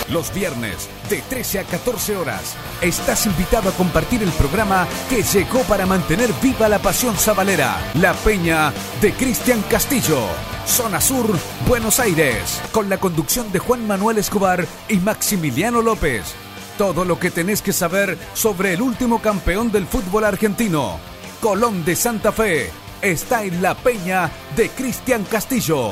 Los viernes, de 13 a 14 horas, estás invitado a compartir el programa que llegó para mantener viva la pasión sabalera, La Peña de Cristian Castillo. Zona Sur, Buenos Aires, con la conducción de Juan Manuel Escobar y Maximiliano López. Todo lo que tenés que saber sobre el último campeón del fútbol argentino, Colón de Santa Fe, está en La Peña de Cristian Castillo.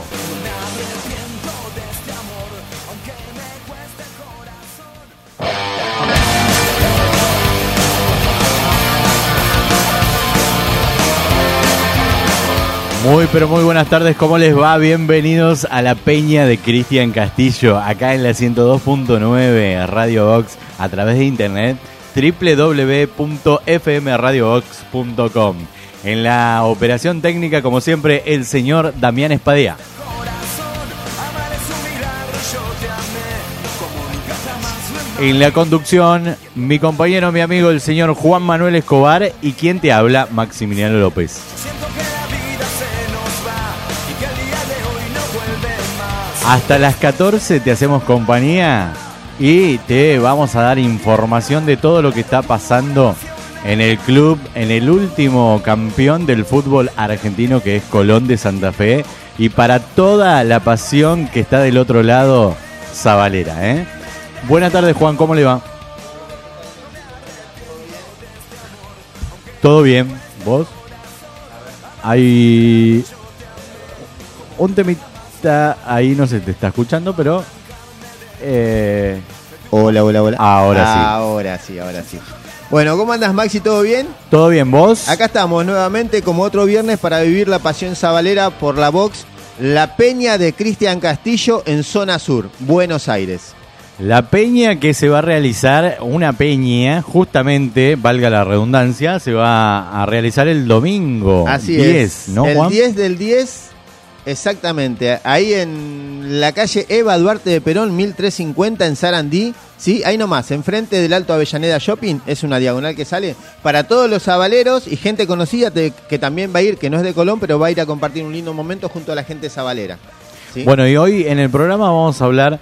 Muy pero muy buenas tardes, ¿cómo les va? Bienvenidos a La Peña de Cristian Castillo, acá en la 102.9 Radio Box, a través de internet, www.fmradiobox.com. En la operación técnica, como siempre, el señor Damián Espadea. En la conducción, mi compañero, mi amigo, el señor Juan Manuel Escobar, y quien te habla, Maximiliano López. Hasta las 14 te hacemos compañía y te vamos a dar información de todo lo que está pasando en el club, en el último campeón del fútbol argentino, que es Colón de Santa Fe, y para toda la pasión que está del otro lado, sabalera, ¿eh? Buenas tardes, Juan, ¿cómo le va? ¿Todo bien? ¿Vos? Hay un temita ahí, no se te está escuchando, pero Hola. Ahora sí. Bueno, ¿cómo andas, Maxi? ¿Todo bien? ¿Todo bien, vos? Acá estamos nuevamente como otro viernes para vivir la pasión sabalera por la Box, La Peña de Cristian Castillo en Zona Sur, Buenos Aires. La peña que se va a realizar, una peña, justamente, valga la redundancia, se va a realizar el domingo. Así 10, es. ¿no, el Juan? 10 del 10, exactamente. Ahí en la calle Eva Duarte de Perón, 1350 en Sarandí. Sí, ahí nomás, enfrente del Alto Avellaneda Shopping, es una diagonal que sale para todos los sabaleros y gente conocida que también va a ir, que no es de Colón, pero va a ir a compartir un lindo momento junto a la gente sabalera. ¿Sí? Bueno, y hoy en el programa vamos a hablar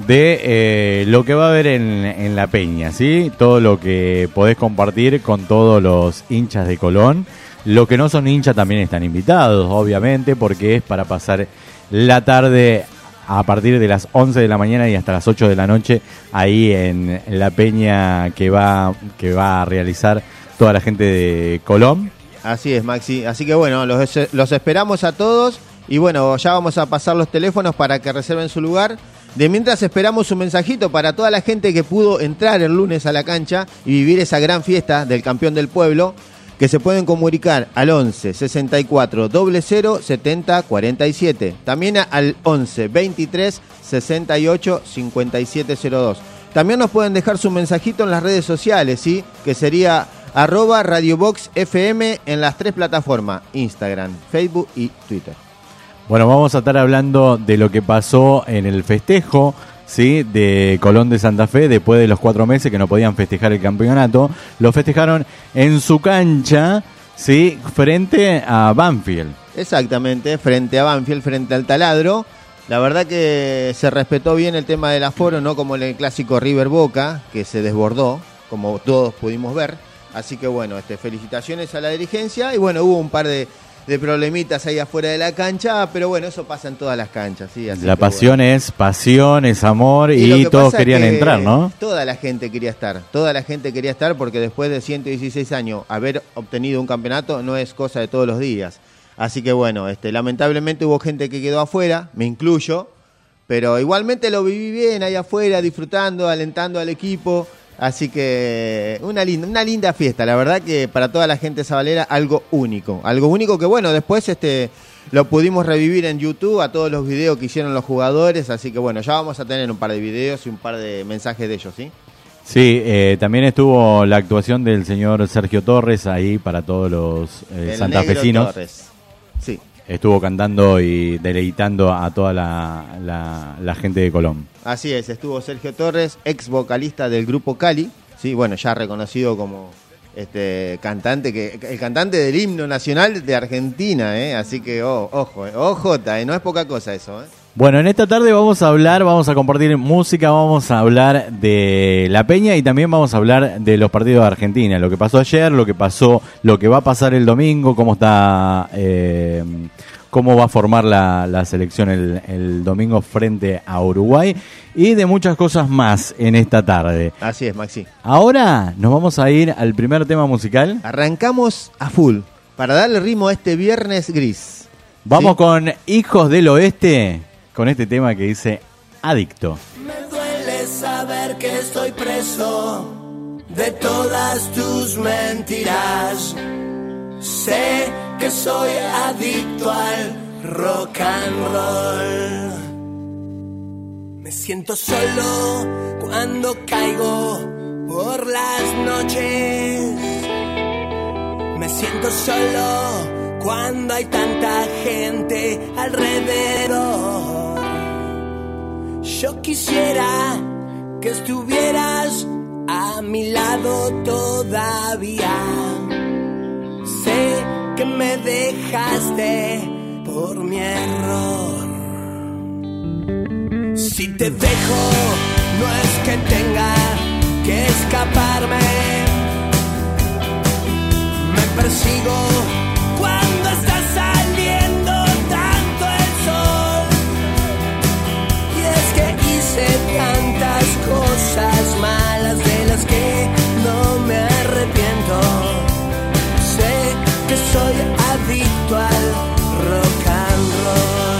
de lo que va a haber en la peña, ¿sí? Todo lo que podés compartir con todos los hinchas de Colón. Los que no son hinchas también están invitados, obviamente, porque es para pasar la tarde a partir de las 11 de la mañana y hasta las 8 de la noche ahí en la peña que va a realizar toda la gente de Colón. Así es, Maxi. Así que bueno, los esperamos a todos. Y bueno, ya vamos a pasar los teléfonos para que reserven su lugar. De mientras esperamos un mensajito para toda la gente que pudo entrar el lunes a la cancha y vivir esa gran fiesta del campeón del pueblo, que se pueden comunicar al 11 64 00 70 47. También al 11 23 68 57 02. También nos pueden dejar su mensajito en las redes sociales, ¿sí? Que sería @RadioBoxFM en las 3 plataformas, Instagram, Facebook y Twitter. Bueno, vamos a estar hablando de lo que pasó en el festejo, ¿sí? De Colón de Santa Fe, después de los 4 meses que no podían festejar el campeonato. Lo festejaron en su cancha, ¿sí? Frente a Banfield. Exactamente, frente a Banfield, frente al Taladro. La verdad que se respetó bien el tema del aforo, no como en el clásico River Boca, que se desbordó, como todos pudimos ver. Así que bueno, felicitaciones a la dirigencia. Y bueno, hubo un par de problemitas ahí afuera de la cancha, pero bueno, eso pasa en todas las canchas, ¿sí? Así la pasión, bueno, es pasión, es amor, y todos querían entrar, ¿no? Toda la gente quería estar porque después de 116 años haber obtenido un campeonato no es cosa de todos los días. Así que bueno, lamentablemente hubo gente que quedó afuera, me incluyo, pero igualmente lo viví bien ahí afuera, disfrutando, alentando al equipo. Así que una linda fiesta, la verdad que para toda la gente sabalera algo único que bueno, después lo pudimos revivir en YouTube a todos los videos que hicieron los jugadores, así que bueno, ya vamos a tener un par de videos y un par de mensajes de ellos, ¿sí? Sí, también estuvo la actuación del señor Sergio Torres ahí para todos los santafesinos. Torres. Sí. Estuvo cantando y deleitando a toda la gente de Colón. Así es, estuvo Sergio Torres, ex vocalista del grupo Cali, sí, bueno, ya reconocido como cantante, el cantante del himno nacional de Argentina, así que ojo, no es poca cosa eso, Bueno, en esta tarde vamos a compartir música, vamos a hablar de la Peña y también vamos a hablar de los partidos de Argentina, lo que pasó ayer, lo que va a pasar el domingo, cómo va a formar la selección el domingo frente a Uruguay y de muchas cosas más en esta tarde. Así es, Maxi. Ahora nos vamos a ir al primer tema musical. Arrancamos a full para darle ritmo a este viernes gris. Vamos ¿sí? con Hijos del Oeste, con este tema que dice Adicto. Me duele saber que estoy preso de todas tus mentiras. Sé que soy adicto al rock and roll. Me siento solo cuando caigo por las noches. Me siento solo cuando hay tanta gente alrededor. Yo quisiera que estuvieras a mi lado todavía. Sé que me dejaste por mi error. Si te dejo, no es que tenga que escaparme. Me persigo cuando está saliendo tanto el sol. Y es que hice tantas cosas malas de las que no me arrepiento. Sé que soy adicto al rock and roll.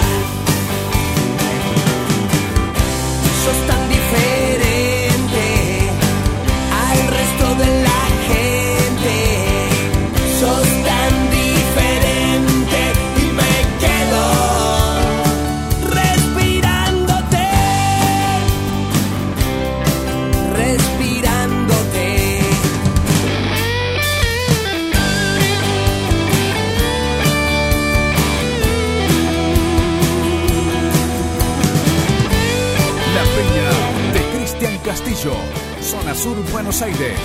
Sos tan diferente al resto de la gente. Sos tan diferente y me quedo respirándote, respirándote. La Peña de Cristian Castillo, zona sur, Buenos Aires.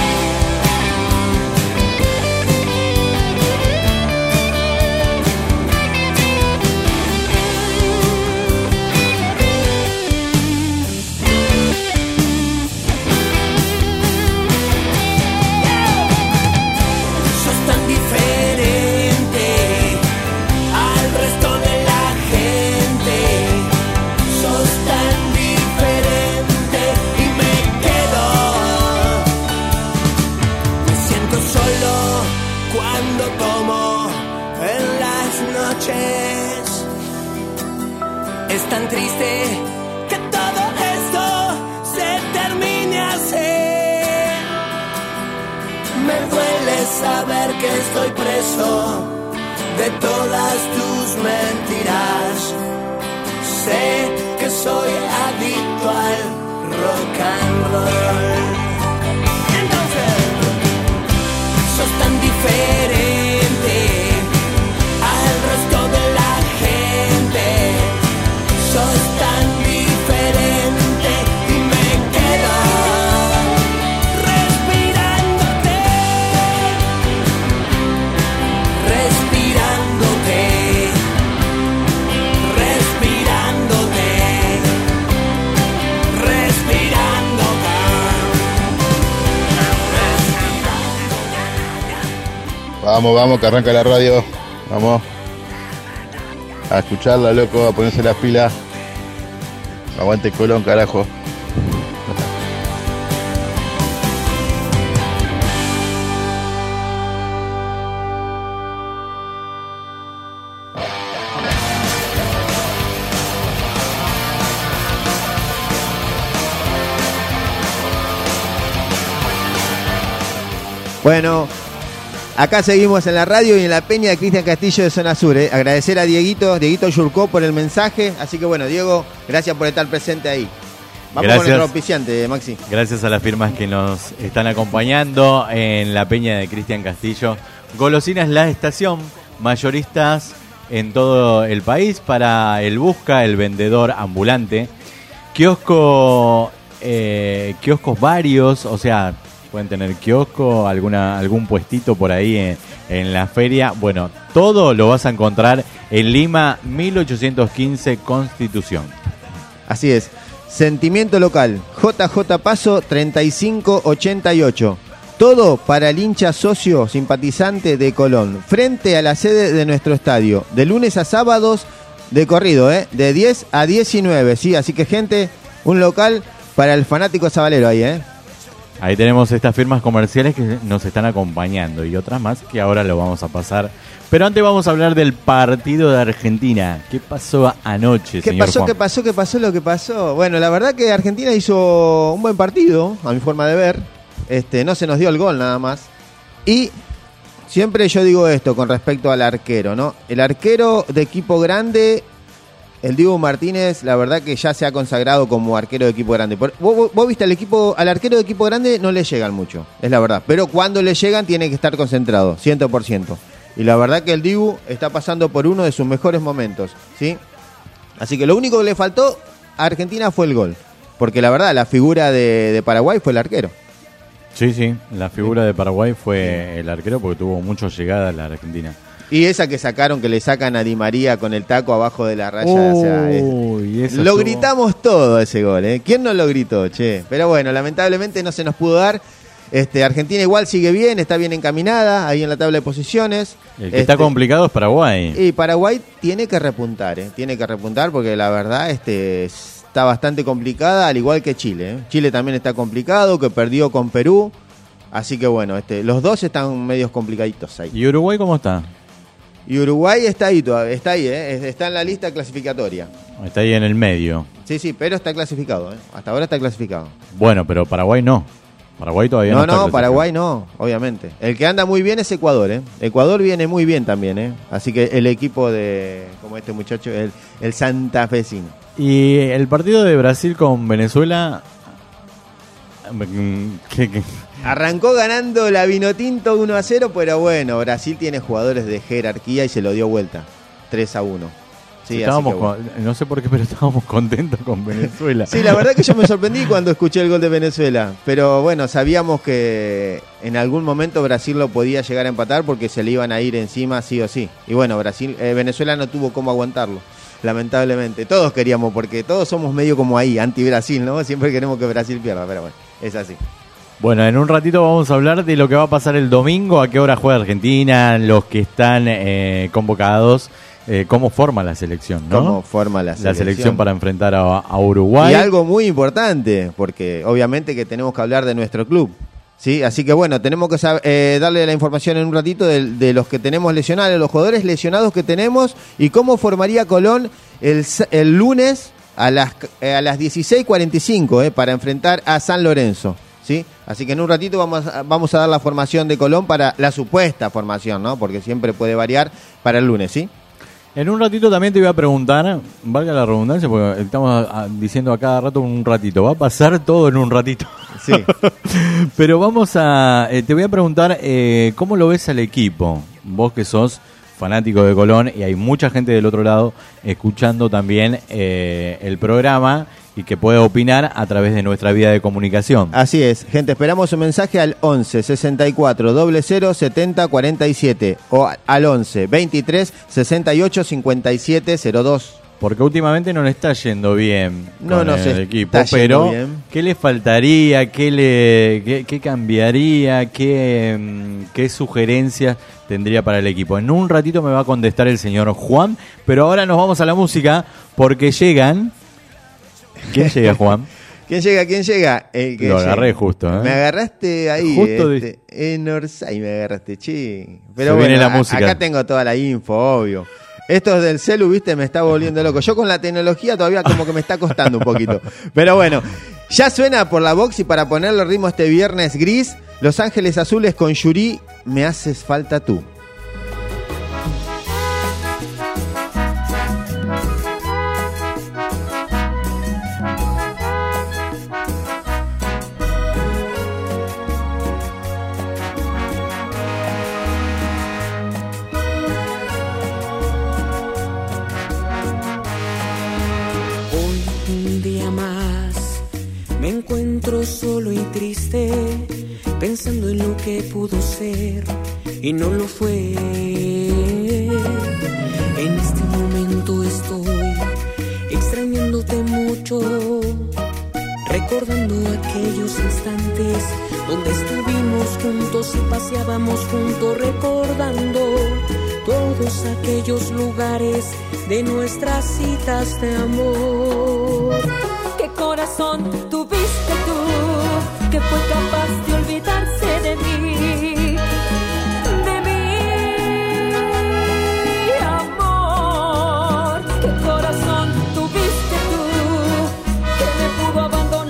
Sos tan diferente al resto de la gente. Sos tan diferente y me quedo. Me siento solo cuando tomo en las noches. Es tan triste que todo esto se termine así. Me duele saber que estoy preso de todas tus mentiras. Sé que soy adicto al rock and roll. Entonces, sos tan diferente al resto de la gente. Sos tan diferente y me quedo respirándote, respirándote, respirándote, respirándote. Vamos, que arranca la radio. Vamos. A escucharla, loco, a ponerse las pilas. Aguante Colón, carajo. Bueno, acá seguimos en la radio y en la Peña de Cristian Castillo de Zona Sur. Agradecer a Dieguito Yurcó por el mensaje. Así que bueno, Diego, gracias por estar presente ahí. Vamos con nuestro auspiciante, Maxi. Gracias a las firmas que nos están acompañando en la Peña de Cristian Castillo. Golosinas La Estación, mayoristas en todo el país para el Busca, el vendedor ambulante. Kioscos varios, o sea, pueden tener kiosco, algún puestito por ahí en la feria. Bueno, todo lo vas a encontrar en Lima 1815 Constitución. Así es. Sentimiento local. JJ Paso 3588. Todo para el hincha socio simpatizante de Colón. Frente a la sede de nuestro estadio. De lunes a sábados de corrido, de 10 a 19. ¿Sí? Así que, gente, un local para el fanático sabalero ahí, Ahí tenemos estas firmas comerciales que nos están acompañando y otras más que ahora lo vamos a pasar. Pero antes vamos a hablar del partido de Argentina. ¿Qué pasó anoche, señor Juan? ¿Qué pasó lo que pasó? Bueno, la verdad que Argentina hizo un buen partido, a mi forma de ver. No se nos dio el gol nada más. Y siempre yo digo esto con respecto al arquero, ¿no? El arquero de equipo grande, el Dibu Martínez, la verdad que ya se ha consagrado como arquero de equipo grande. Vos viste al arquero de equipo grande no le llegan mucho, es la verdad. Pero cuando le llegan tiene que estar concentrado, 100%. Y la verdad que el Dibu está pasando por uno de sus mejores momentos, ¿sí? Así que lo único que le faltó a Argentina fue el gol. Porque la verdad, la figura de Paraguay fue el arquero. Sí, la figura de Paraguay fue el arquero porque tuvo mucha llegada a la Argentina. Y esa que sacaron, que le sacan a Di María con el taco abajo de la raya. Lo gritamos todo ese gol, ¿Quién no lo gritó, che? Pero bueno, lamentablemente no se nos pudo dar. Argentina igual sigue bien, está bien encaminada ahí en la tabla de posiciones. El que está complicado es Paraguay. Y Paraguay tiene que repuntar, tiene que repuntar porque la verdad está bastante complicada, al igual que Chile. Chile también está complicado, que perdió con Perú. Así que bueno, los dos están medios complicaditos ahí. ¿Y Uruguay cómo está? Y Uruguay está ahí, está en la lista clasificatoria. Está ahí en el medio. Sí, pero está clasificado, hasta ahora está clasificado. Bueno, pero Paraguay no. Paraguay todavía no está clasificado. Paraguay no, obviamente. El que anda muy bien es Ecuador, Ecuador viene muy bien también, Así que el equipo de, como este muchacho, el santafesino. Y el partido de Brasil con Venezuela... ¿Qué? Arrancó ganando la Vinotinto 1-0, pero bueno, Brasil tiene jugadores de jerarquía y se lo dio vuelta, 3-1. Sí, no sé por qué, pero estábamos contentos con Venezuela. Sí, la verdad que yo me sorprendí cuando escuché el gol de Venezuela, pero bueno, sabíamos que en algún momento Brasil lo podía llegar a empatar porque se le iban a ir encima sí o sí. Y bueno, Venezuela no tuvo cómo aguantarlo, lamentablemente. Todos queríamos, porque todos somos medio como ahí, anti-Brasil, ¿no? Siempre queremos que Brasil pierda, pero bueno, es así. Bueno, en un ratito vamos a hablar de lo que va a pasar el domingo, a qué hora juega Argentina, los que están convocados, cómo forma la selección, ¿no? Cómo forma la selección para enfrentar a Uruguay. Y algo muy importante, porque obviamente que tenemos que hablar de nuestro club, ¿sí? Así que bueno, tenemos que darle la información en un ratito de los que tenemos lesionados, los jugadores lesionados que tenemos y cómo formaría Colón el lunes a las 16:45 para enfrentar a San Lorenzo. ¿Sí? Así que en un ratito vamos a dar la formación de Colón para la supuesta formación, ¿no? Porque siempre puede variar para el lunes, ¿sí? En un ratito también te voy a preguntar, valga la redundancia, porque estamos diciendo a cada rato un ratito, va a pasar todo en un ratito. Sí. Pero te voy a preguntar, ¿cómo lo ves al equipo? Vos que sos fanático de Colón y hay mucha gente del otro lado escuchando también el programa y que puede opinar a través de nuestra vía de comunicación. Así es, gente, esperamos un mensaje al 11 64 00 70 47 o al 11 23 68 57 02. Porque últimamente no le está yendo bien con el equipo, está pero bien. ¿qué le faltaría? ¿Qué cambiaría? ¿Qué sugerencias tendría para el equipo? En un ratito me va a contestar el señor Juan, pero ahora nos vamos a la música porque llegan... ¿Quién llega, Juan? ¿Quién llega? Lo agarré justo, Me agarraste ahí, justo en Orsay me agarraste, che. Pero bueno, viene la música. Acá tengo toda la info, obvio. Esto del celu, viste, me está volviendo loco. Yo con la tecnología todavía como que me está costando un poquito. Pero bueno, ya suena por la box y para ponerle ritmo este viernes gris, Los Ángeles Azules con Yuri, Me Haces Falta Tú. Solo y triste, pensando en lo que pudo ser y no lo fue. En este momento estoy extrañándote mucho, recordando aquellos instantes donde estuvimos juntos y paseábamos juntos, recordando todos aquellos lugares de nuestras citas de amor. ¿Qué corazón tuviste tú que fue capaz de olvidarse de mí? De mi amor. ¿Qué corazón tuviste tú que me pudo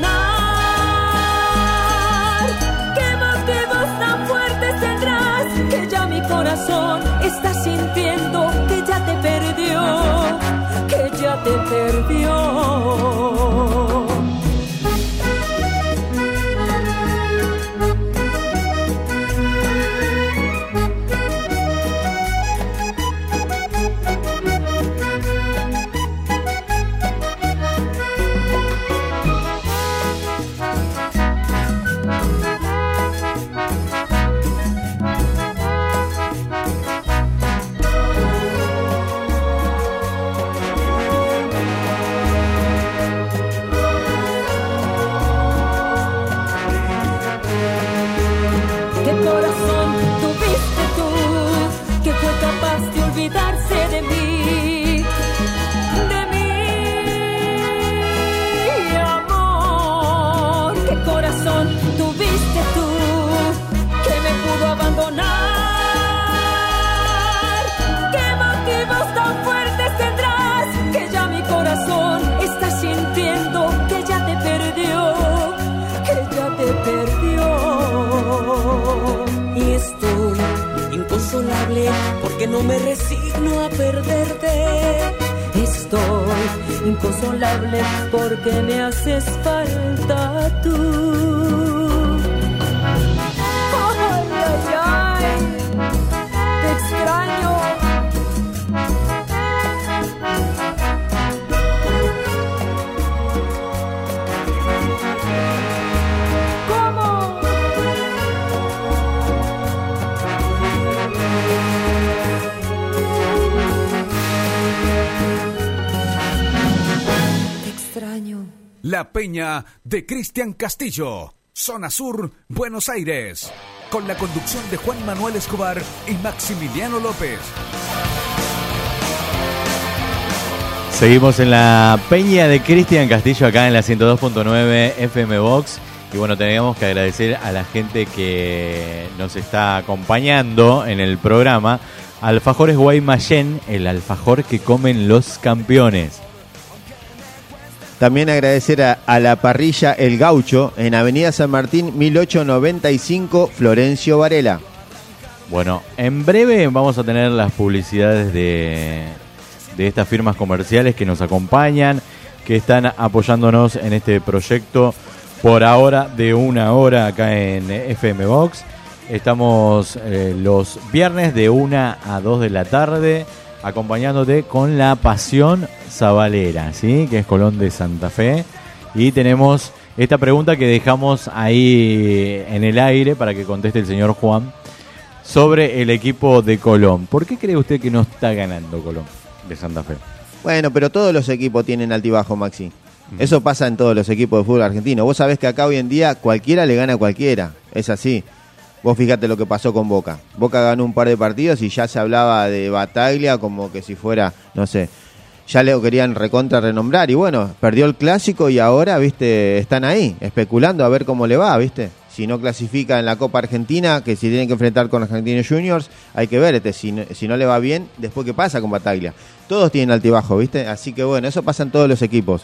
abandonar? ¿Qué motivos tan fuertes tendrás que ya mi corazón está sintiendo que ya te perdió? Que ya te perdió. Porque no me resigno a perderte. Estoy inconsolable porque me haces falta tú. Ay, ay, ay, te extraño. La Peña de Cristian Castillo, Zona Sur, Buenos Aires, con la conducción de Juan Manuel Escobar y Maximiliano López. Seguimos en la Peña de Cristian Castillo acá en la 102.9 FM Box. Y bueno, tenemos que agradecer a la gente que nos está acompañando en el programa. Alfajores Guaymallén, el alfajor que comen los campeones. También agradecer a la parrilla El Gaucho en Avenida San Martín 1895, Florencio Varela. Bueno, en breve vamos a tener las publicidades de estas firmas comerciales que nos acompañan, que están apoyándonos en este proyecto por ahora de 1 hora acá en FM Box. Estamos los viernes de 1 a 2 de la tarde acompañándote con la Pasión Sabalera, ¿sí? Que es Colón de Santa Fe. Y tenemos esta pregunta que dejamos ahí en el aire para que conteste el señor Juan sobre el equipo de Colón. ¿Por qué cree usted que no está ganando Colón de Santa Fe? Bueno, pero todos los equipos tienen altibajo, Maxi. Eso pasa en todos los equipos de fútbol argentino. Vos sabés que acá hoy en día cualquiera le gana a cualquiera. Es así. Vos fíjate lo que pasó con Boca. Boca ganó un par de partidos y ya se hablaba de Bataglia como que si fuera, no sé, ya le querían recontra renombrar. Y bueno, perdió el clásico y ahora, viste, están ahí, especulando a ver cómo le va, viste. Si no clasifica en la Copa Argentina, que si tienen que enfrentar con Argentinos Juniors, hay que ver, si no le va bien, después qué pasa con Bataglia. Todos tienen altibajo, viste. Así que bueno, eso pasa en todos los equipos.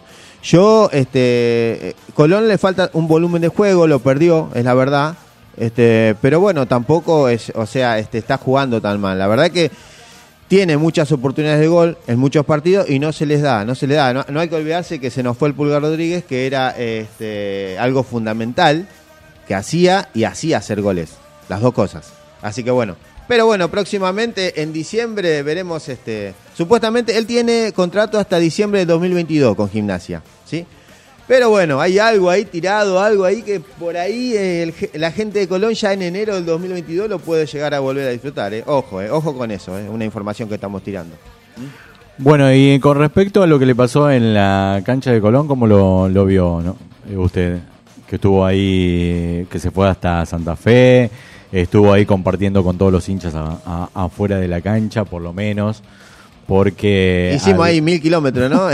Colón le falta un volumen de juego, lo perdió, es la verdad. Pero bueno, tampoco está jugando tan mal. La verdad que tiene muchas oportunidades de gol en muchos partidos y no se les da. No hay que olvidarse que se nos fue el Pulgar Rodríguez, que era algo fundamental, que hacía hacer goles, las dos cosas. Así que bueno, pero bueno, próximamente en diciembre veremos, supuestamente él tiene contrato hasta diciembre de 2022 con Gimnasia, ¿sí? Pero bueno, hay algo ahí tirado, algo ahí que por ahí la gente de Colón ya en enero del 2022 lo puede llegar a volver a disfrutar. Ojo con eso, una información que estamos tirando. Bueno, y con respecto a lo que le pasó en la cancha de Colón, ¿cómo lo vio, no? Usted, que estuvo ahí, que se fue hasta Santa Fe, estuvo ahí compartiendo con todos los hinchas afuera de la cancha, por lo menos. Porque hicimos ahí 1000 kilómetros, ¿no?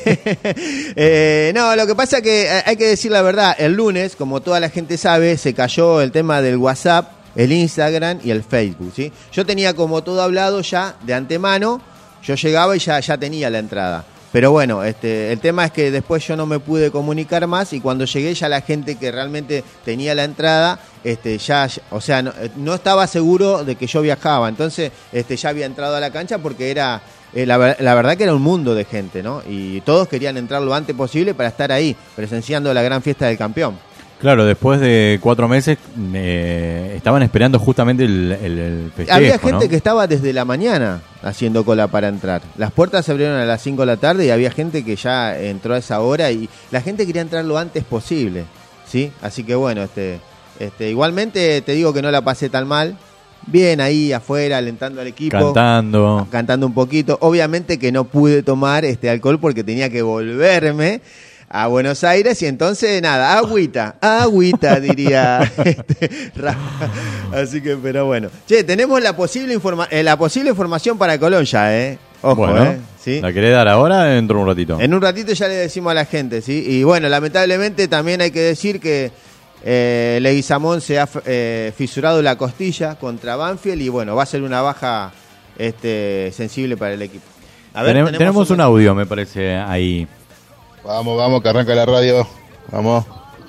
No, lo que pasa que hay que decir la verdad. El lunes, como toda la gente sabe, se cayó el tema del WhatsApp, el Instagram y el Facebook, ¿sí? Yo tenía como todo hablado ya de antemano. Yo llegaba y ya tenía la entrada. Pero bueno, el tema es que después yo no me pude comunicar más y cuando llegué ya la gente que realmente tenía la entrada, o sea, no estaba seguro de que yo viajaba. Entonces, ya había entrado a la cancha porque era... la verdad que era un mundo de gente, ¿no? Y todos querían entrar lo antes posible para estar ahí, presenciando la gran fiesta del campeón. Claro, después de 4 meses estaban esperando justamente el festejo. Había gente, ¿no?, que estaba desde la mañana haciendo cola para entrar. Las puertas se abrieron a las 5 de la tarde y había gente que ya entró a esa hora y la gente quería entrar lo antes posible, ¿sí? Así que bueno, igualmente te digo que no la pasé tan mal. Bien ahí afuera, alentando al equipo. Cantando un poquito. Obviamente que no pude tomar alcohol porque tenía que volverme a Buenos Aires y entonces nada, agüita, diría Rafa. Así que, pero bueno. Che, tenemos la posible información para Colón ya, Ojo, bueno, ¿sí? ¿La querés dar ahora dentro de un ratito? En un ratito ya le decimos a la gente, ¿sí? Y bueno, lamentablemente también hay que decir que Leguizamón se ha fisurado la costilla contra Banfield y bueno, va a ser una baja sensible para el equipo. A ver, tenemos un audio, me parece, ahí. Vamos, que arranca la radio. Vamos.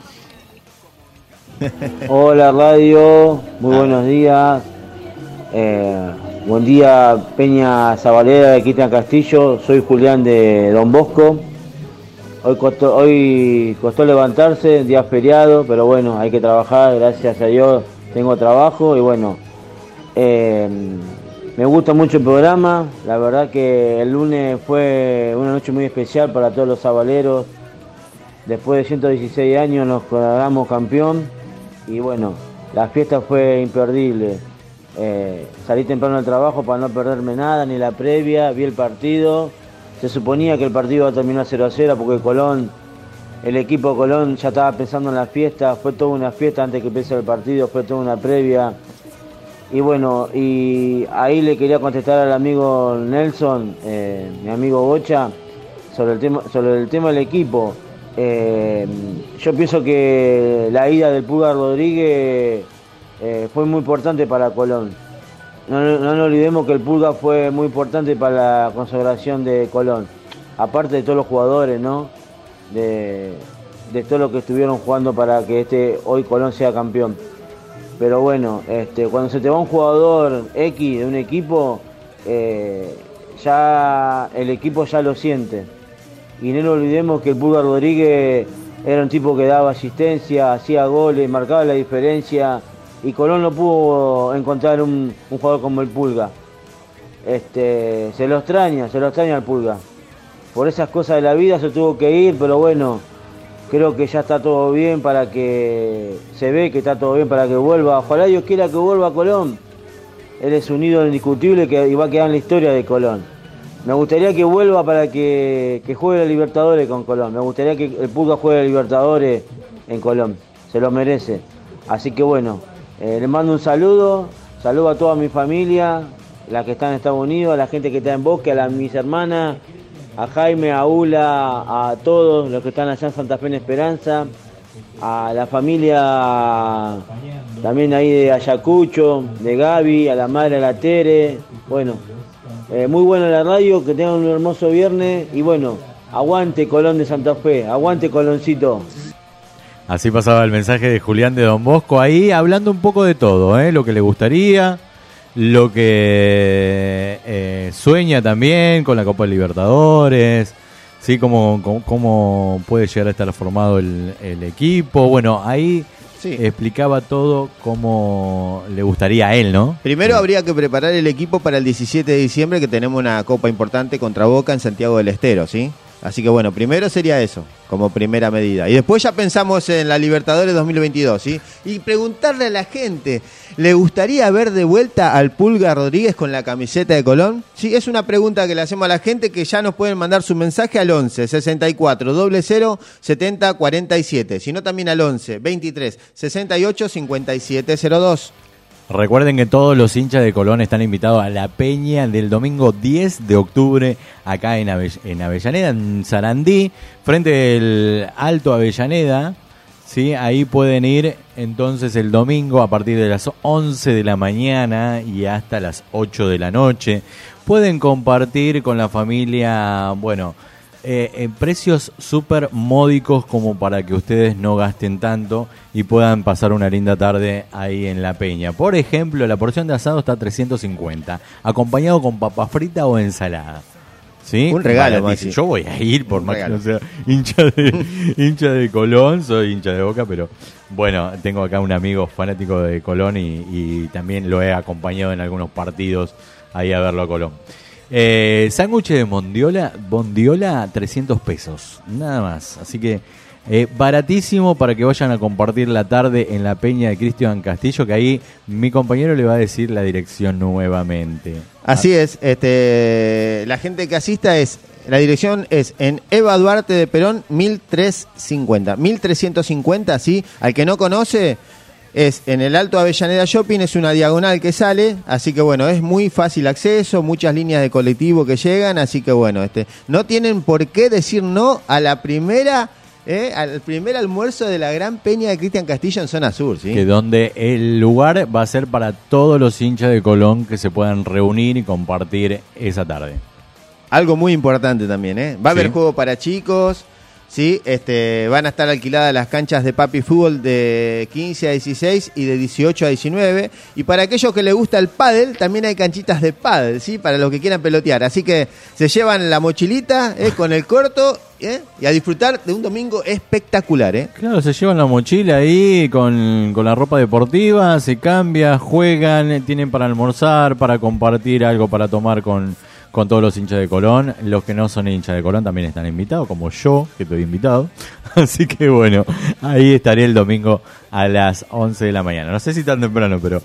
Hola radio, muy buenos días. Buen día Peña Zabalera de Cristian Castillo, soy Julián de Don Bosco. Hoy costó levantarse, día feriado, pero bueno, hay que trabajar, gracias a Dios tengo trabajo y bueno, me gusta mucho el programa, la verdad que el lunes fue una noche muy especial para todos los zabaleros, después de 116 años nos coronamos campeón y bueno, la fiesta fue imperdible, salí temprano del trabajo para no perderme nada, ni la previa, vi el partido. Se suponía que el partido iba a terminar 0-0 porque Colón, el equipo de Colón ya estaba pensando en la fiesta, fue toda una fiesta antes que empiece el partido, fue toda una previa. Y bueno, y ahí le quería contestar al amigo Nelson, mi amigo Bocha, sobre el tema del equipo. Yo pienso que la ida del Pulga Rodríguez fue muy importante para Colón. No nos olvidemos que el Pulga fue muy importante para la consagración de Colón. Aparte de todos los jugadores, ¿no? De todos los que estuvieron jugando para que hoy Colón sea campeón. Pero bueno, cuando se te va un jugador X de un equipo, ya el equipo ya lo siente. Y no nos olvidemos que el Pulga Rodríguez era un tipo que daba asistencia, hacía goles, marcaba la diferencia. Y Colón no pudo encontrar un jugador como el Pulga. Se lo extraña al Pulga. Por esas cosas de la vida se tuvo que ir, pero bueno, creo que ya está todo bien para que se ve que está todo bien para que vuelva. Ojalá Dios quiera que vuelva a Colón. Él es un ídolo indiscutible y va a quedar en la historia de Colón. Me gustaría que vuelva para que juegue la Libertadores con Colón. Me gustaría que el Pulga juegue la Libertadores en Colón. Se lo merece. Así que bueno. Le mando un saludo a toda mi familia, la que está en Estados Unidos, a la gente que está en Bosque, a mis hermanas, a Jaime, a Ula, a todos los que están allá en Santa Fe en Esperanza, a la familia también ahí de Ayacucho, de Gaby, a la madre, a la Tere. Bueno, muy buena la radio, que tengan un hermoso viernes y bueno, aguante Colón de Santa Fe, aguante Coloncito. Así pasaba el mensaje de Julián de Don Bosco ahí, hablando un poco de todo, lo que le gustaría, lo que sueña también con la Copa Libertadores, ¿sí? Cómo puede llegar a estar formado el equipo. Bueno, ahí sí explicaba todo cómo le gustaría a él, ¿no? Primero habría que preparar el equipo para el 17 de diciembre, que tenemos una copa importante contra Boca en Santiago del Estero, ¿sí? Así que bueno, primero sería eso, como primera medida. Y después ya pensamos en la Libertadores 2022, ¿sí? Y preguntarle a la gente, ¿le gustaría ver de vuelta al Pulga Rodríguez con la camiseta de Colón? Sí, es una pregunta que le hacemos a la gente, que ya nos pueden mandar su mensaje al 11 64 00 70 47, sino también al 11 23 68 57 02. Recuerden que todos los hinchas de Colón están invitados a la peña del domingo 10 de octubre acá en Avellaneda, en Sarandí, frente del Alto Avellaneda. ¿Sí? Ahí pueden ir entonces el domingo a partir de las 11 de la mañana y hasta las 8 de la noche. Pueden compartir con la familia, bueno, en precios súper módicos como para que ustedes no gasten tanto y puedan pasar una linda tarde ahí en la peña. Por ejemplo, la porción de asado está a 350, acompañado con papa frita o ensalada. ¿Sí? Un regalo, Maxi. Yo voy a ir por más que no sea hincha de Colón, soy hincha de Boca, pero bueno, tengo acá un amigo fanático de Colón y también lo he acompañado en algunos partidos ahí a verlo a Colón. Sándwich de bondiola 300 pesos, nada más. Así que baratísimo para que vayan a compartir la tarde en la peña de Cristian Castillo, que ahí mi compañero le va a decir la dirección nuevamente. Así es, la gente que asista la dirección es en Eva Duarte de Perón 1350, ¿sí? Al que no conoce, es en el Alto Avellaneda Shopping, es una diagonal que sale, así que bueno, es muy fácil acceso, muchas líneas de colectivo que llegan, así que bueno, no tienen por qué decir no a la primera, al primer almuerzo de la gran peña de Cristian Castillo en zona sur, ¿sí? Que donde el lugar va a ser para todos los hinchas de Colón que se puedan reunir y compartir esa tarde. Algo muy importante también, va a haber juego para chicos. Sí, van a estar alquiladas las canchas de Papi Fútbol de 15 a 16 y de 18 a 19. Y para aquellos que les gusta el pádel, también hay canchitas de pádel, ¿sí? Para los que quieran pelotear. Así que se llevan la mochilita con el corto y a disfrutar de un domingo espectacular. Claro, se llevan la mochila ahí con la ropa deportiva, se cambia, juegan, tienen para almorzar, para compartir algo para tomar con todos los hinchas de Colón. Los que no son hinchas de Colón también están invitados, como yo, que estoy invitado. Así que bueno, ahí estaré el domingo a las 11 de la mañana. No sé si tan temprano, pero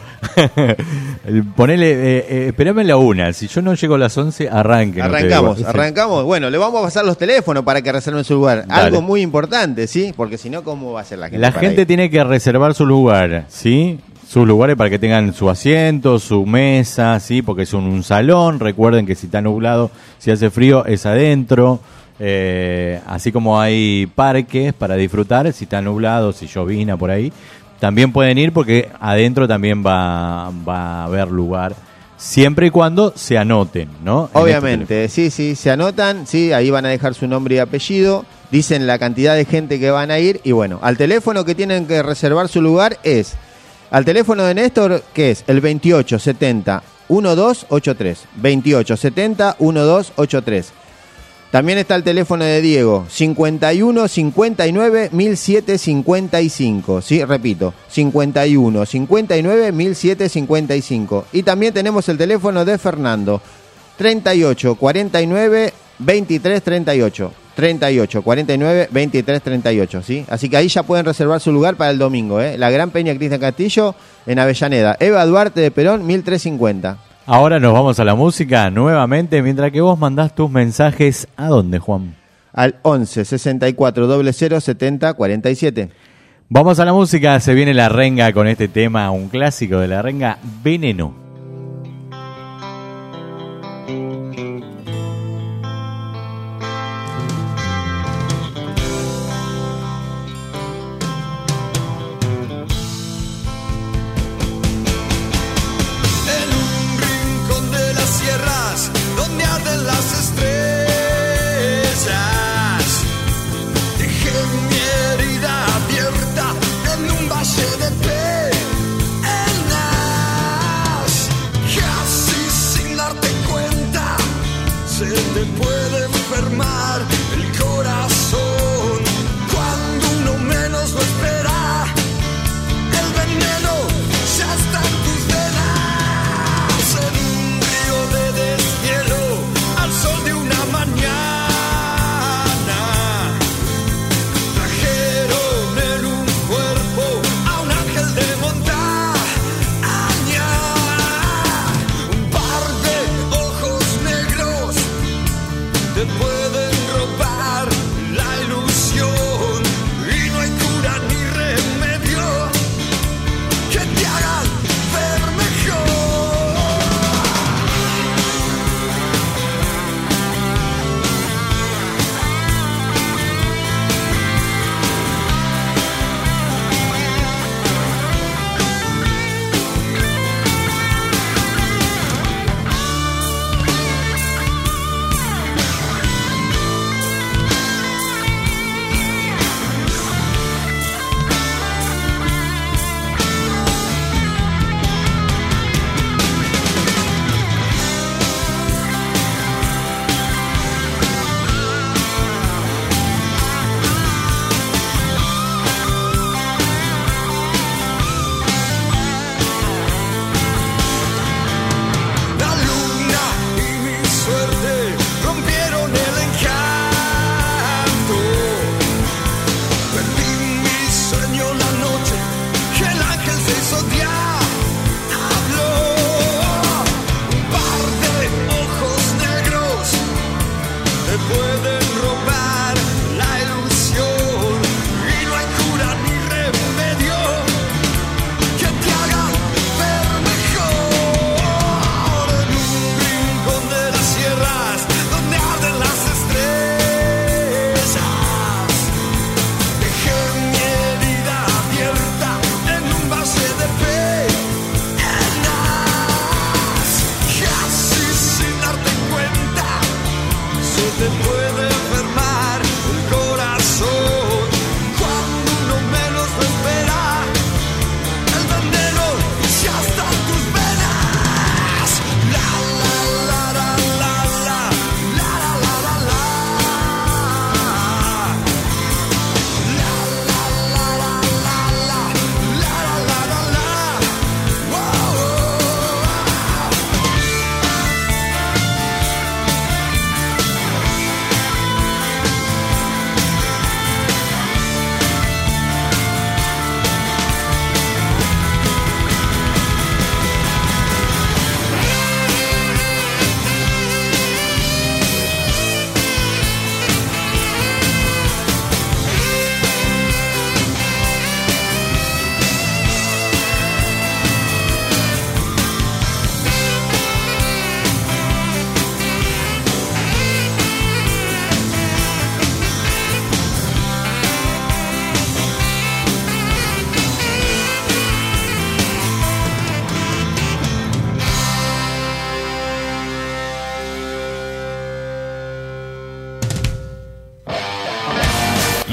ponele, esperame a la 1. Si yo no llego a las 11, Arrancamos. Bueno, le vamos a pasar los teléfonos para que reserven su lugar. Dale. Algo muy importante, ¿sí? Porque si no, ¿cómo va a ser la gente? La gente tiene que reservar su lugar, ¿sí? Sus lugares para que tengan su asiento, su mesa, ¿sí? Porque es un salón. Recuerden que si está nublado, si hace frío, es adentro. Así como hay parques para disfrutar, si está nublado, si llovina por ahí, también pueden ir porque adentro también va a haber lugar, siempre y cuando se anoten, ¿no? Obviamente, sí, se anotan, sí, ahí van a dejar su nombre y apellido, dicen la cantidad de gente que van a ir y bueno, al teléfono que tienen que reservar su lugar es al teléfono de Néstor, que es el 2870 1283, 2870 1283. También está el teléfono de Diego, 51 59 1755, ¿sí? Repito, 51 59 1755. Y también tenemos el teléfono de Fernando, 38 49 23 38. 38 49 23 38, ¿sí? Así que ahí ya pueden reservar su lugar para el domingo, La Gran Peña Cristian Castillo en Avellaneda. Eva Duarte de Perón, 1350. Ahora nos vamos a la música nuevamente, mientras que vos mandás tus mensajes. ¿A dónde, Juan? Al 11 64 00 70 47. Vamos a la música, se viene La Renga con este tema, un clásico de La Renga, Veneno. Abierta en un valle de penas.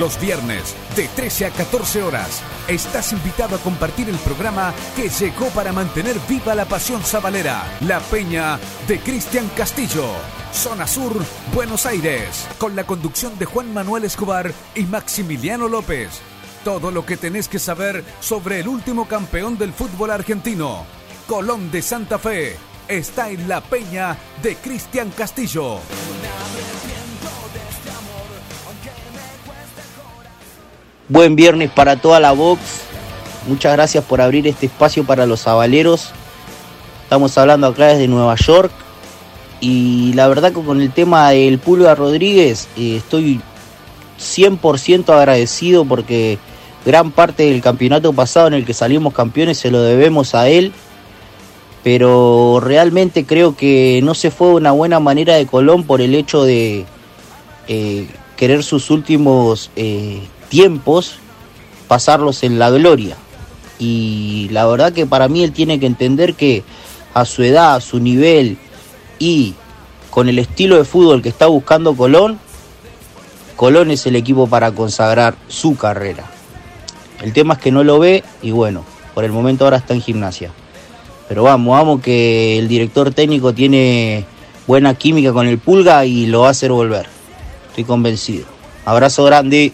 Los viernes, de 13 a 14 horas, estás invitado a compartir el programa que llegó para mantener viva la pasión sabalera, La Peña de Cristian Castillo. Zona Sur, Buenos Aires, con la conducción de Juan Manuel Escobar y Maximiliano López. Todo lo que tenés que saber sobre el último campeón del fútbol argentino, Colón de Santa Fe, está en La Peña de Cristian Castillo. Buen viernes para toda la Box. Muchas gracias por abrir este espacio para los sabaleros. Estamos hablando acá desde Nueva York. Y la verdad que con el tema del Pulga Rodríguez estoy 100% agradecido porque gran parte del campeonato pasado en el que salimos campeones se lo debemos a él. Pero realmente creo que no se fue de una buena manera de Colón por el hecho de querer sus últimos tiempos pasarlos en la gloria. Y la verdad que para mí él tiene que entender que a su edad, a su nivel y con el estilo de fútbol que está buscando Colón es el equipo para consagrar su carrera. El tema es que no lo ve y bueno, por el momento ahora está en Gimnasia. Pero vamos que el director técnico tiene buena química con el Pulga y lo va a hacer volver. Estoy convencido. Abrazo grande.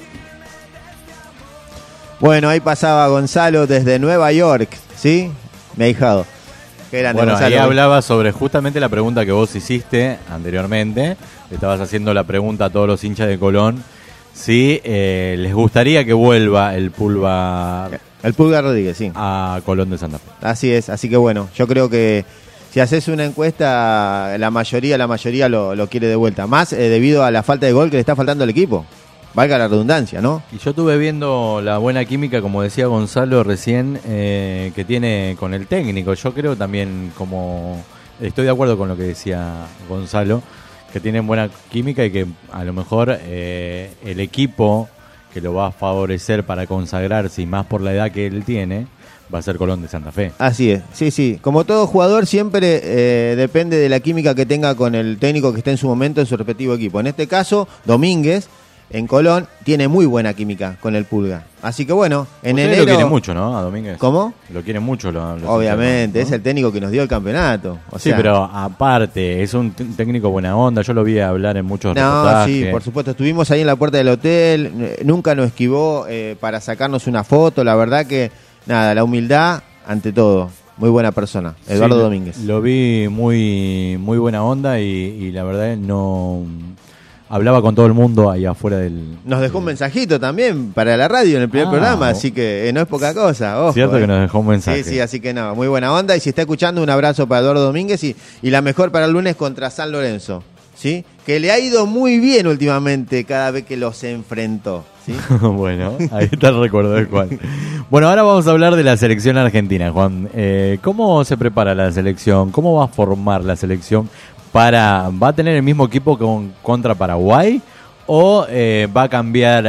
Bueno, ahí pasaba Gonzalo desde Nueva York, ¿sí? Mi ahijado. Qué grande, bueno, Gonzalo. ahí hablaba sobre justamente la pregunta que vos hiciste anteriormente. Le estabas haciendo la pregunta a todos los hinchas de Colón si les gustaría que vuelva el Pulga Rodríguez, sí, a Colón de Santa Fe. Así es, así que bueno, yo creo que si haces una encuesta, la mayoría lo quiere de vuelta. Más debido a la falta de gol que le está faltando al equipo. Valga la redundancia, ¿no? Y yo estuve viendo la buena química, como decía Gonzalo recién, que tiene con el técnico. Yo creo también, como estoy de acuerdo con lo que decía Gonzalo, que tienen buena química y que a lo mejor el equipo que lo va a favorecer para consagrarse, y más por la edad que él tiene, va a ser Colón de Santa Fe. Así es, sí. Como todo jugador siempre depende de la química que tenga con el técnico que esté en su momento en su respectivo equipo. En este caso, Domínguez, en Colón, tiene muy buena química con el Pulga. Así que bueno, en Ustedes enero... lo quieren mucho, ¿no? A Domínguez. ¿Cómo? Lo quieren mucho. Los Obviamente, hinchas, ¿no? es el técnico que nos dio el campeonato. Sí, pero aparte, es un técnico buena onda. Yo lo vi hablar en muchos No, reportajes. sí, por supuesto. Estuvimos ahí en la puerta del hotel. Nunca nos esquivó para sacarnos una foto. La verdad que, nada, la humildad ante todo. Muy buena persona, Eduardo Domínguez. Lo vi muy buena onda y la verdad no... Hablaba con todo el mundo ahí afuera del... Nos dejó un mensajito también para la radio en el primer programa, así que no es poca cosa. Ojo, cierto que nos dejó un mensaje. Sí, así que no, muy buena onda. Y si está escuchando, un abrazo para Eduardo Domínguez y la mejor para el lunes contra San Lorenzo, ¿sí? Que le ha ido muy bien últimamente cada vez que los enfrentó, ¿sí? Bueno, ahí está el recuerdo de Juan. Bueno, ahora vamos a hablar de la selección argentina, Juan. ¿Cómo se prepara la selección? ¿Cómo va a formar la selección? ¿Va a tener el mismo equipo contra Paraguay o va a cambiar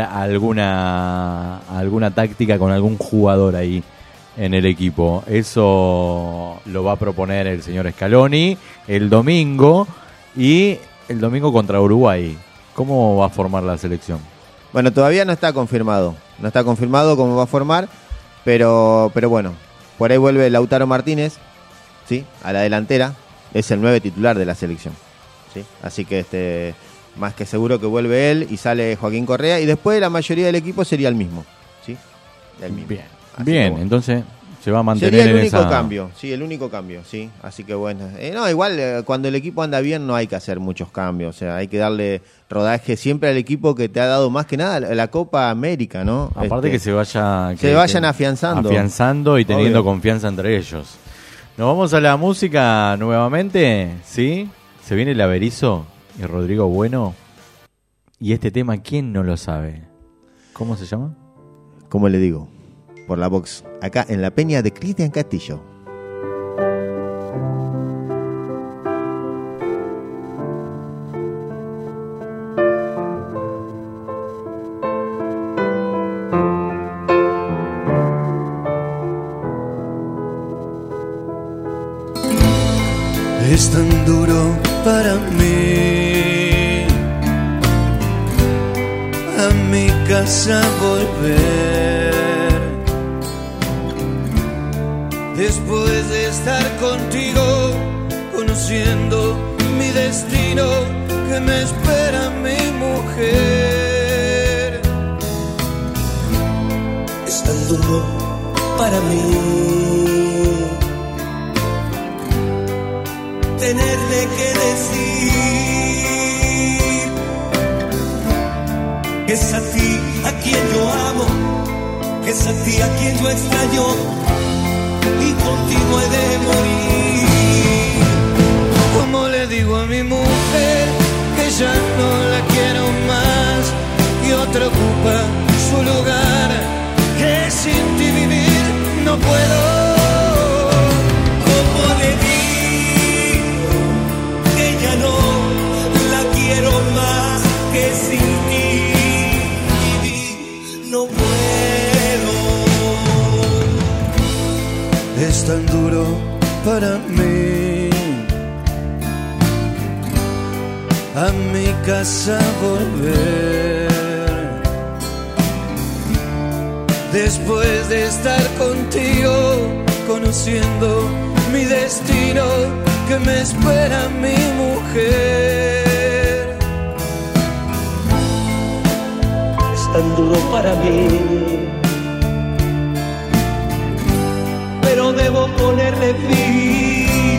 alguna táctica con algún jugador ahí en el equipo? Eso lo va a proponer el señor Scaloni el domingo contra Uruguay. ¿Cómo va a formar la selección? Bueno, todavía no está confirmado cómo va a formar, pero bueno, por ahí vuelve Lautaro Martínez, ¿sí? A la delantera. Es el 9 titular de la selección, ¿sí? Así que más que seguro que vuelve él y sale Joaquín Correa y después la mayoría del equipo sería el mismo, ¿sí? El mismo. Bien, entonces se va a mantener sería el en único cambio, sí. Así que bueno, igual cuando el equipo anda bien no hay que hacer muchos cambios, o sea, hay que darle rodaje siempre al equipo que te ha dado más que nada la Copa América, ¿no? Aparte que se vayan afianzando y teniendo obvio. confianza entre ellos. Nos vamos a la música nuevamente, ¿sí? Se viene el Averizo y Rodrigo Bueno. Y este tema, ¿quién no lo sabe? ¿Cómo se llama? Como le digo, por la Box, acá en la Peña de Cristian Castillo. Es tan duro para mí, a mi casa volver. Después de estar contigo, conociendo mi destino, que me espera mi mujer. Es tan duro para mí tenerle que decir que es a ti a quien yo amo, que es a ti a quien yo extraño y contigo he de morir. ¿Cómo le digo a mi mujer que ya no la quiero más y otra ocupa su lugar, que sin ti vivir no puedo? ¿Cómo le digo que ya no la quiero más, que sin ti vivir no puedo? Es tan duro para mí a mi casa volver. Después de estar contigo, conociendo mi destino, que me espera mi mujer. Es tan duro para mí, pero debo ponerle fin.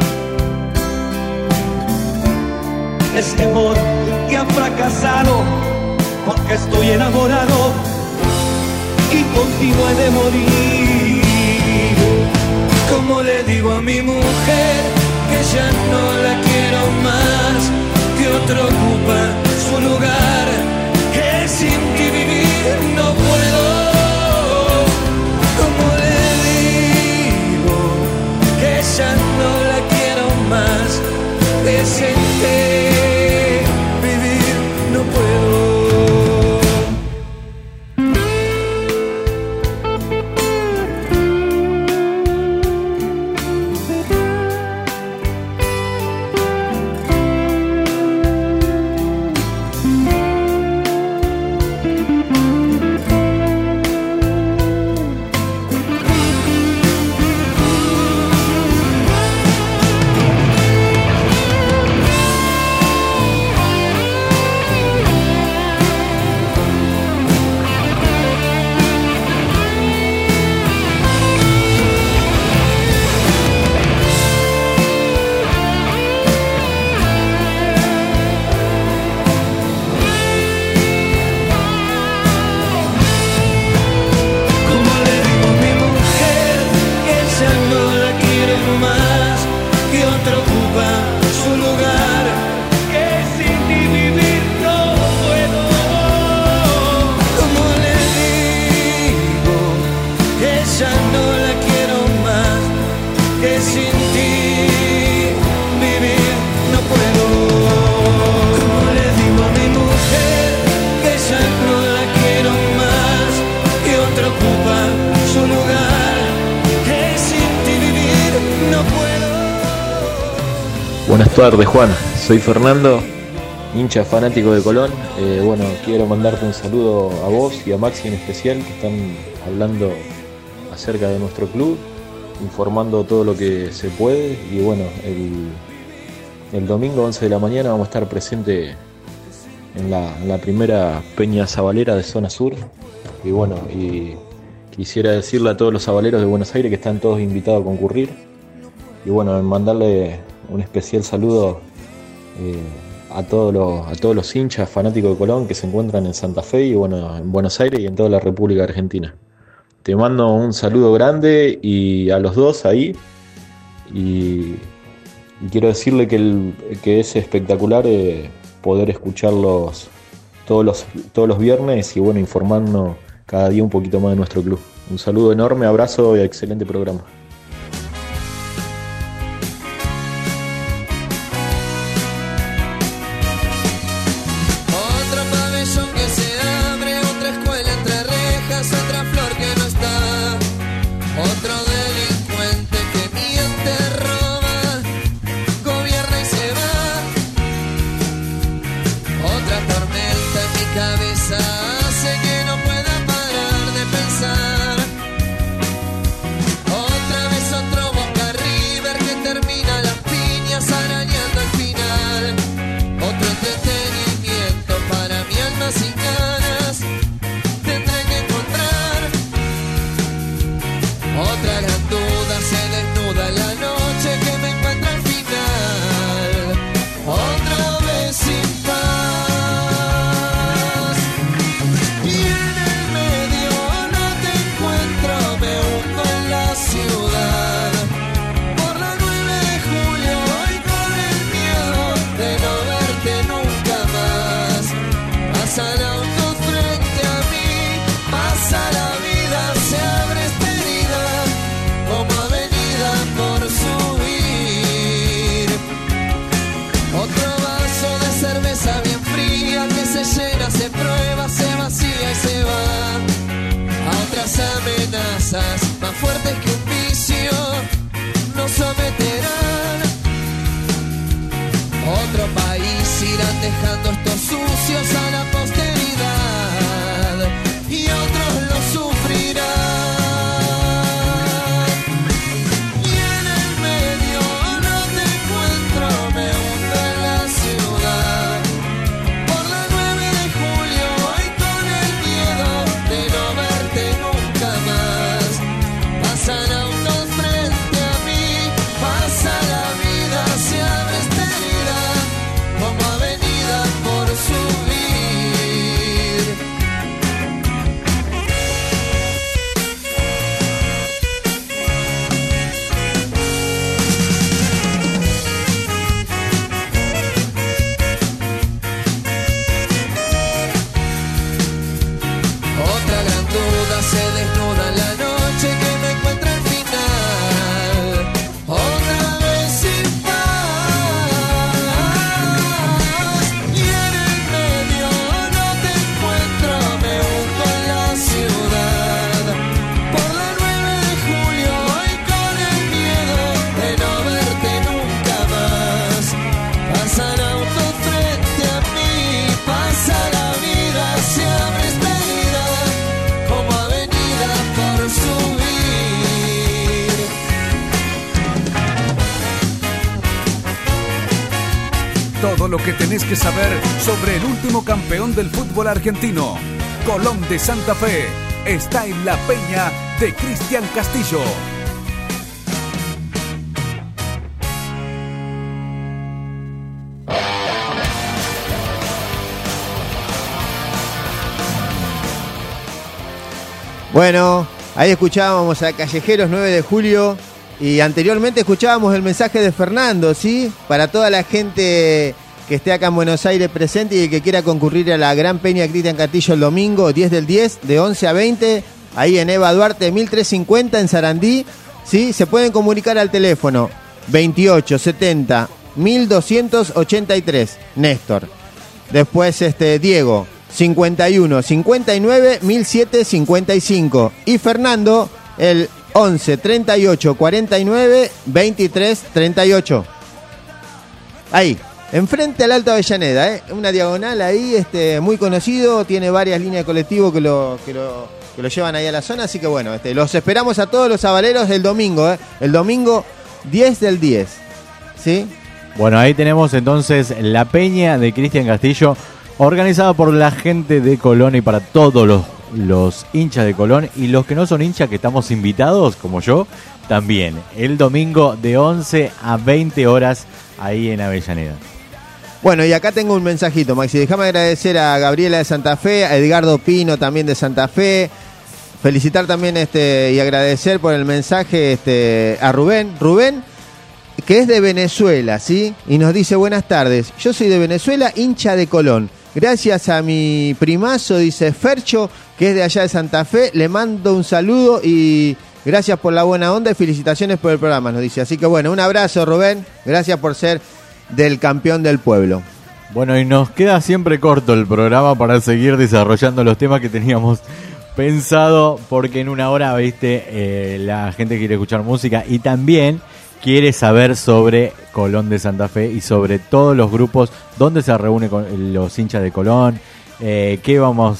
Este amor que ha fracasado, porque estoy enamorado y contigo he de morir. ¿Cómo le digo a mi mujer que ya no la quiero más, que otro ocupa su lugar, que sin ti vivir no puedo? ¿Cómo le digo que ya no la quiero más, que sin ti vivir no puedo? Buenas tardes, Juan. Soy Fernando, hincha fanático de Colón. Bueno, quiero mandarte un saludo a vos y a Maxi en especial, que están hablando acerca de nuestro club, informando todo lo que se puede. Y bueno, el domingo 11 de la mañana vamos a estar presentes en la primera peña sabalera de zona sur. Y bueno, y quisiera decirle a todos los sabaleros de Buenos Aires que están todos invitados a concurrir. Y bueno, mandarle un especial saludo a todos los hinchas fanáticos de Colón que se encuentran en Santa Fe y bueno, en Buenos Aires y en toda la República Argentina. Te mando un saludo grande y a los dos ahí, y quiero decirle que es espectacular poder escucharlos todos los viernes y bueno, informarnos cada día un poquito más de nuestro club. Un saludo enorme, abrazo y excelente programa. Hace que amenazas más fuertes que un vicio nos someterán. Otro país irán dejando estos sucios a la posteridad y otros lo sufrirán. Y en el medio no te encuentro, me hundo en la ciudad. Por la 9 de julio voy con el miedo de no verte nunca más. Pasan autos frente a mí, pasa la vida, se abre esta herida como avenida por subir. Otra gran duda se desnuda en la noche que me encuentra al final. Otra vez sin paz. Y en el medio no te encuentro, me hundo en la ciudad. Por la 9 de julio voy con el miedo de no verte nunca más. Pasan autos frente a mí, pasa la vida, se abre esta herida como avenida por subir. Todo lo que tenés que saber sobre el último campeón del fútbol argentino, Colón de Santa Fe, está en la peña de Cristian Castillo. Bueno, ahí escuchábamos a Callejeros 9 de julio y anteriormente escuchábamos el mensaje de Fernando, ¿sí? Para toda la gente que esté acá en Buenos Aires presente y que quiera concurrir a la Gran Peña Cristian Castillo el domingo 10 del 10 de 11 a 20, ahí en Eva Duarte 1350 en Sarandí, ¿sí? Se pueden comunicar al teléfono 2870 1283, Néstor. Después Diego 51 59 1755 y Fernando el 11 38 49 23 38. Ahí, enfrente al Alto Avellaneda, una diagonal ahí, muy conocido, tiene varias líneas de colectivo que lo llevan ahí a la zona, así que bueno, los esperamos a todos los sabaleros el domingo, el domingo 10 del 10, ¿sí? Bueno, ahí tenemos entonces la peña de Cristian Castillo, organizada por la gente de Colón y para todos los hinchas de Colón y los que no son hinchas, que estamos invitados, como yo, también. El domingo de 11 a 20 horas ahí en Avellaneda. Bueno, y acá tengo un mensajito, Maxi. Déjame agradecer a Gabriela de Santa Fe, a Edgardo Pino también de Santa Fe. Felicitar también y agradecer por el mensaje a Rubén. Rubén, que es de Venezuela, ¿sí? Y nos dice, buenas tardes. Yo soy de Venezuela, hincha de Colón. Gracias a mi primazo, dice Fercho, que es de allá de Santa Fe. Le mando un saludo y gracias por la buena onda y felicitaciones por el programa, nos dice. Así que bueno, un abrazo, Rubén. Gracias por ser del campeón del pueblo. Bueno, y nos queda siempre corto el programa para seguir desarrollando los temas que teníamos pensado, porque en una hora, viste, la gente quiere escuchar música y también quiere saber sobre Colón de Santa Fe y sobre todos los grupos, dónde se reúnen con los hinchas de Colón, qué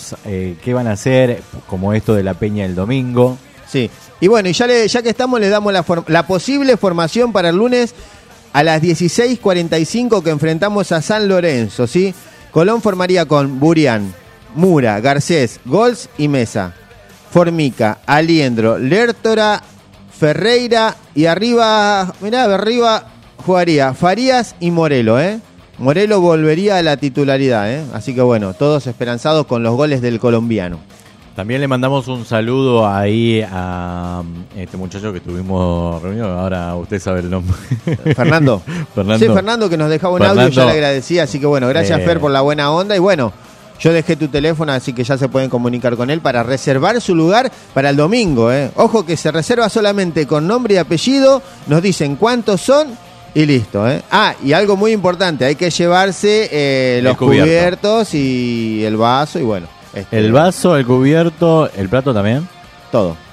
van a hacer, como esto de la peña el domingo. Sí, y bueno, y ya que estamos, le damos la posible formación para el lunes a las 16:45 que enfrentamos a San Lorenzo, ¿sí? Colón formaría con Burián, Mura, Garcés, Gols y Mesa. Formica, Aliendro, Lertora, Ferreira y arriba jugaría Farías y Morelo, Morelo volvería a la titularidad, Así que bueno, todos esperanzados con los goles del colombiano. También le mandamos un saludo ahí a este muchacho que estuvimos reunido, ahora usted sabe el nombre. Fernando. Sí, Fernando, que nos dejaba un audio, ya le agradecía, así que bueno, gracias Fer por la buena onda y bueno, yo dejé tu teléfono, así que ya se pueden comunicar con él para reservar su lugar para el domingo, Ojo que se reserva solamente con nombre y apellido, nos dicen cuántos son y listo, Ah, y algo muy importante, hay que llevarse los cubiertos y el vaso y bueno. El vaso, el cubierto, el plato también. Todo.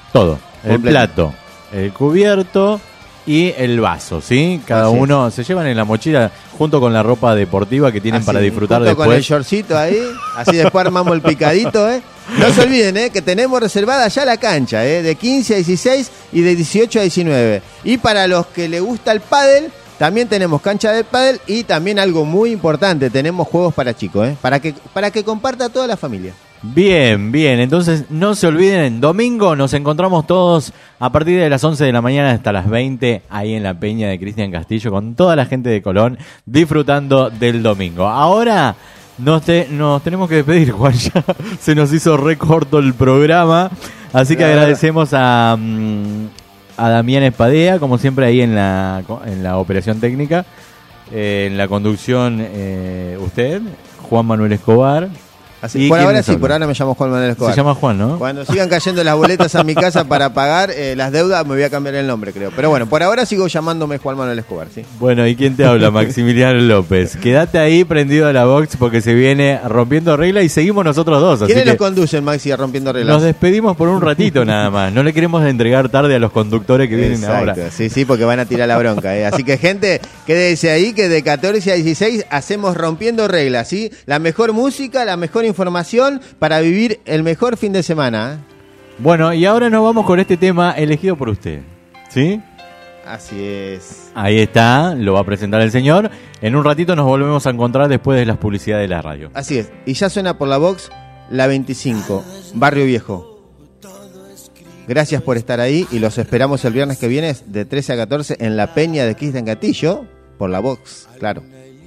Todo. El Completo. plato, el cubierto y el vaso, ¿sí? Cada Así uno se llevan en la mochila junto con la ropa deportiva que tienen Así, para disfrutar junto después. con el shortcito ahí, así después armamos el picadito, ¿eh? No se olviden, que tenemos reservada ya la cancha, de 15 a 16 y de 18 a 19. Y para los que les gusta el pádel, también tenemos cancha de pádel y también algo muy importante, tenemos juegos para chicos, para que comparta toda la familia. Bien, bien, entonces no se olviden, en domingo nos encontramos todos a partir de las 11 de la mañana hasta las 20 ahí en la Peña de Cristian Castillo con toda la gente de Colón disfrutando del domingo. Ahora nos tenemos que despedir, Juan, ya se nos hizo re corto el programa, así que agradecemos a Damián Espadea, como siempre ahí en la operación técnica, en la conducción usted, Juan Manuel Escobar. Así, por ahora sí, por ahora me llamo Juan Manuel Escobar. Se llama Juan, ¿no? Cuando sigan cayendo las boletas a mi casa para pagar las deudas, me voy a cambiar el nombre, creo. Pero bueno, por ahora sigo llamándome Juan Manuel Escobar, ¿sí? Bueno, ¿y quién te habla? Maximiliano López. Quédate ahí prendido a la box porque se viene Rompiendo Reglas y seguimos nosotros dos. ¿Quiénes los conducen, Maxi, a Rompiendo Reglas? Nos despedimos por un ratito nada más. No le queremos entregar tarde a los conductores que vienen ahora. Sí, porque van a tirar la bronca, Así que, gente, quédese ahí que de 14 a 16 hacemos Rompiendo Reglas, ¿sí? La mejor música, la mejor información para vivir el mejor fin de semana. Bueno, y ahora nos vamos con este tema elegido por usted, ¿sí? Así es. Ahí está, lo va a presentar el señor. En un ratito nos volvemos a encontrar después de las publicidades de la radio. Así es, y ya suena por la box la 25, Barrio Viejo. Gracias por estar ahí y los esperamos el viernes que viene de 13 a 14 en la Peña de Cristian Castillo por la box, claro.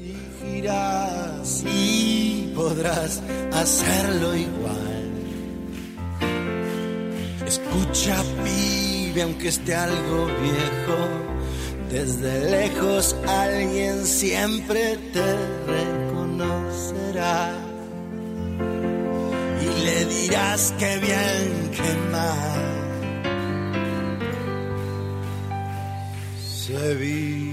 Y podrás hacerlo igual. Escucha, pibe, aunque esté algo viejo, desde lejos alguien siempre te reconocerá y le dirás que bien, que mal se vive.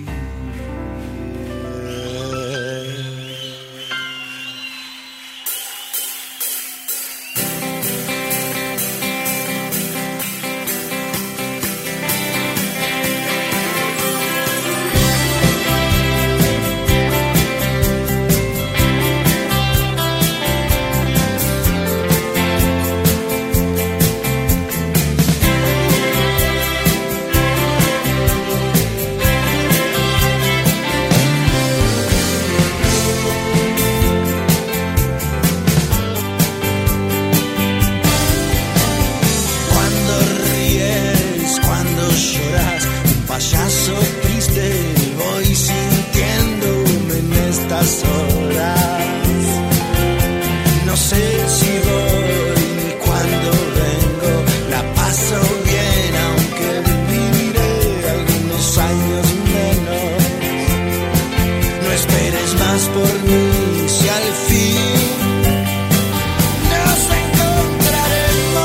Payaso triste, voy sintiéndome en estas horas. No sé si voy ni cuándo vengo, la paso bien aunque viviré algunos años menos. No esperes más por mí si al fin nos encontraremos.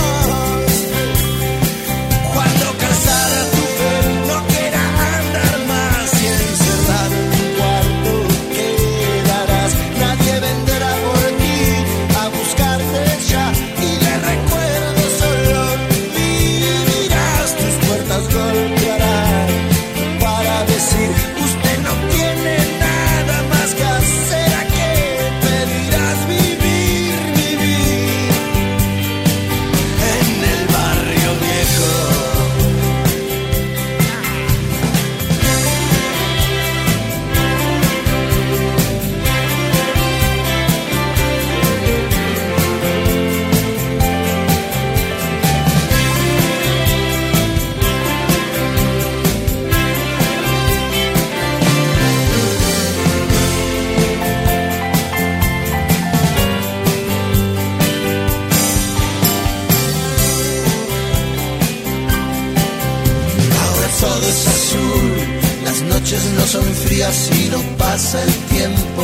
Cuando cansada tu usted no tiene nada más que hacer, ¿a qué pedirás vivir en el barrio viejo? Todo es azul, las noches no son frías y no pasa el tiempo.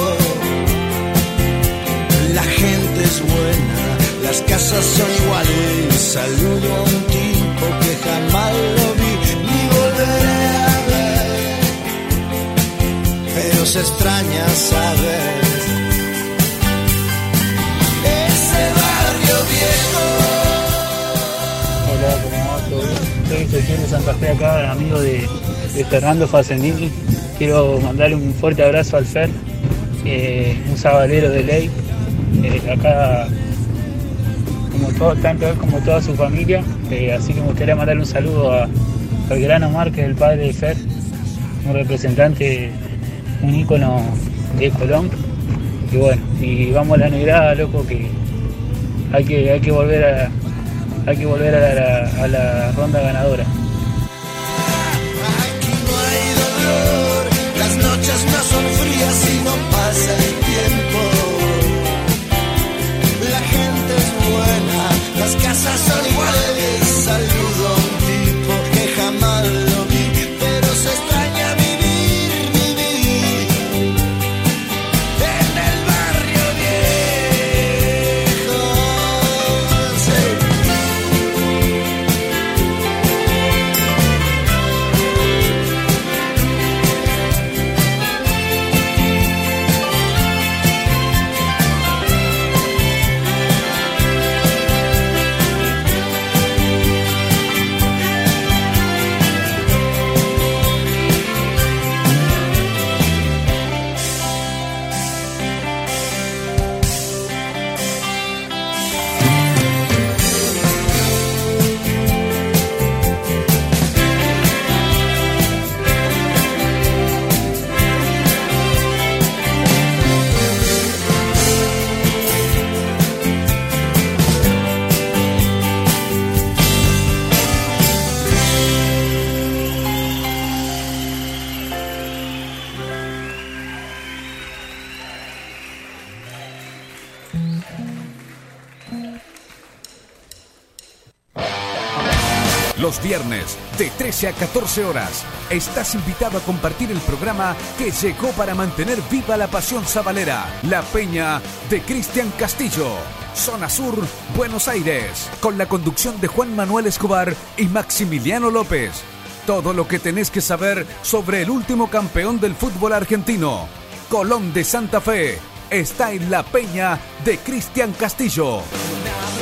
La gente es buena, las casas son iguales. Saludo a un tipo que jamás lo vi ni volveré a ver, pero se extraña saber ese barrio viejo. Hola, tenemos Soy Ezequiel de Santa Fe acá, amigo de Fernando Facendini. Quiero mandarle un fuerte abrazo al Fer, un sabalero de ley, acá tanto él como toda su familia, así que me gustaría mandarle un saludo al gran Omar, que es el padre de Fer, un representante, un ícono de Colón. Y bueno, y vamos a la negrada, loco, que hay que volver a la ronda ganadora. Aquí no hay dolor, las noches no son frías y no pasa el tiempo. La gente es buena, las casas son iguales. Saludo a un tipo que jamás lo vi, pero se extraña vivir en el barrio viejo. Los viernes, de 13 a 14 horas, estás invitado a compartir el programa que llegó para mantener viva la pasión sabalera, La Peña de Cristian Castillo. Zona Sur, Buenos Aires, con la conducción de Juan Manuel Escobar y Maximiliano López. Todo lo que tenés que saber sobre el último campeón del fútbol argentino, Colón de Santa Fe, está en La Peña de Cristian Castillo.